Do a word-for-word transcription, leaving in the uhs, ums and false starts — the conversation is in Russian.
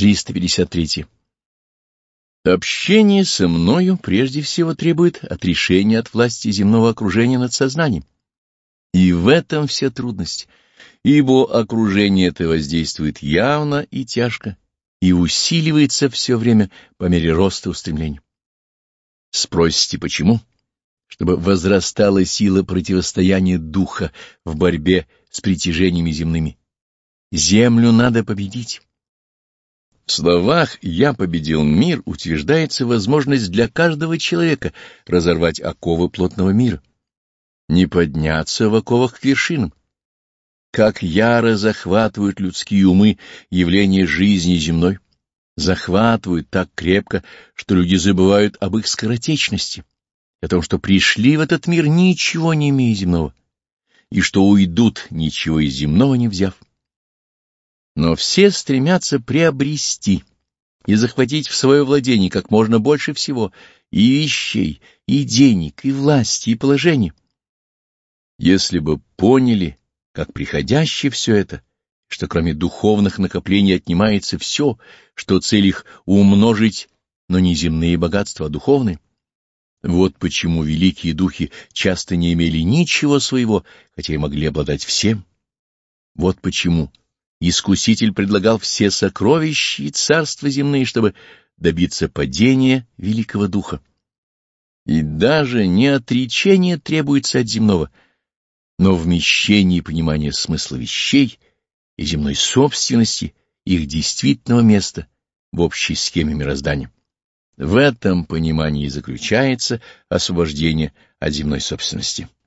триста пятьдесят три. Общение со мною прежде всего требует отрешения от власти земного окружения над сознанием. И в этом вся трудность, ибо окружение это воздействует явно и тяжко, и усиливается все время по мере роста устремлений. Спросите, почему? Чтобы возрастала сила противостояния духа в борьбе с притяжениями земными. Землю надо победить. В словах «я победил мир» утверждается возможность для каждого человека разорвать оковы плотного мира, не подняться в оковах к вершинам. Как яро захватывают людские умы явления жизни земной, захватывают так крепко, что люди забывают об их скоротечности, о том, что пришли в этот мир, ничего не имея земного, и что уйдут, ничего из земного не взяв. Но все стремятся приобрести и захватить в свое владение как можно больше всего и вещей, и денег, и власти, и положения. Если бы поняли, как приходяще все это, что кроме духовных накоплений отнимается все, что цель их умножить, но не земные богатства, а духовные, вот почему великие духи часто не имели ничего своего, хотя и могли обладать всем. Вот почему Искуситель предлагал все сокровища и царства земные, чтобы добиться падения великого духа. И даже не отречение требуется от земного, но вмещение и понимание смысла вещей и земной собственности, их действительного места в общей схеме мироздания. В этом понимании заключается освобождение от земной собственности.